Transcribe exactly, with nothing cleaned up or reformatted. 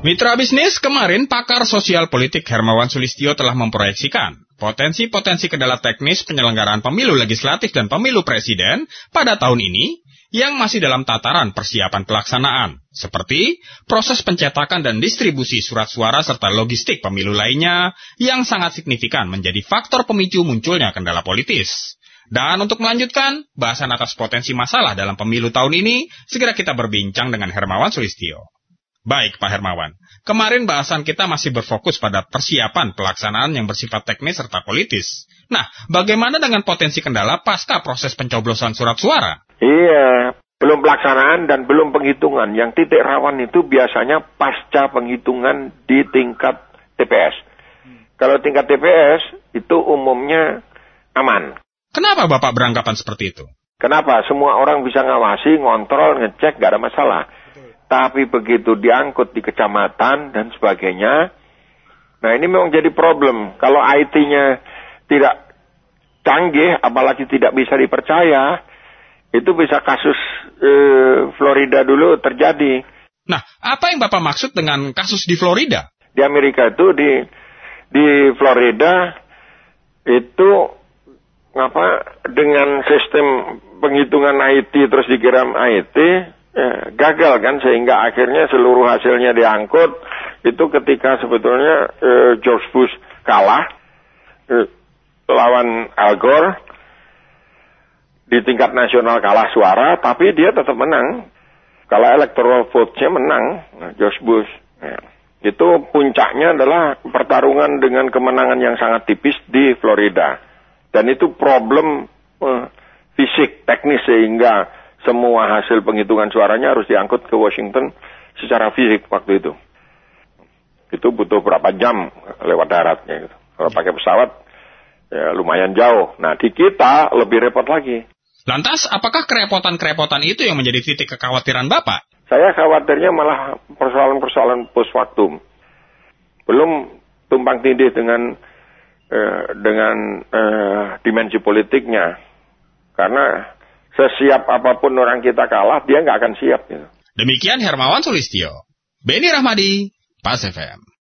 Mitra bisnis, kemarin pakar sosial politik Hermawan Sulistyo telah memproyeksikan potensi-potensi kendala teknis penyelenggaraan pemilu legislatif dan pemilu presiden pada tahun ini yang masih dalam tataran persiapan pelaksanaan, seperti proses pencetakan dan distribusi surat suara serta logistik pemilu lainnya yang sangat signifikan menjadi faktor pemicu munculnya kendala politis. Dan untuk melanjutkan bahasan atas potensi masalah dalam pemilu tahun ini, segera kita berbincang dengan Hermawan Sulistyo. Baik, Pak Hermawan. Kemarin bahasan kita masih berfokus pada persiapan pelaksanaan yang bersifat teknis serta politis. Nah, bagaimana dengan potensi kendala pasca proses pencoblosan surat suara? Iya, belum pelaksanaan dan belum penghitungan. Yang titik rawan itu biasanya pasca penghitungan di tingkat T P S. Hmm. Kalau tingkat T P S itu umumnya aman. Kenapa Bapak beranggapan seperti itu? Kenapa? Semua orang bisa ngawasi, ngontrol, ngecek, gak ada masalah. Tapi begitu diangkut di kecamatan dan sebagainya, nah ini memang jadi problem. Kalau I T-nya tidak canggih, apalagi tidak bisa dipercaya, itu bisa kasus eh, Florida dulu terjadi. Nah, apa yang Bapak maksud dengan kasus di Florida? Di Amerika itu, di di Florida, itu apa dengan sistem penghitungan I T terus dikirim I T, Eh, gagal kan, sehingga akhirnya seluruh hasilnya diangkut. Itu ketika sebetulnya eh, George Bush kalah eh, lawan Al Gore di tingkat nasional, kalah suara, tapi dia tetap menang. Kalau electoral vote-nya menang, nah, George Bush. Ya. Itu puncaknya adalah pertarungan dengan kemenangan yang sangat tipis di Florida. Dan itu problem eh, fisik, teknis, sehingga semua hasil penghitungan suaranya harus diangkut ke Washington secara fisik waktu itu. Itu butuh berapa jam lewat daratnya. Gitu. Kalau pakai pesawat, ya lumayan jauh. Nah, di kita lebih repot lagi. Lantas, apakah kerepotan-kerepotan itu yang menjadi titik kekhawatiran Bapak? Saya khawatirnya malah persoalan-persoalan post factum. Belum tumpang tindih dengan eh, dengan eh, dimensi politiknya. Karena sesiap apapun orang kita kalah, dia nggak akan siap. Gitu. Demikian Hermawan Sulistyo. Beni Rahmadi, Pas F M.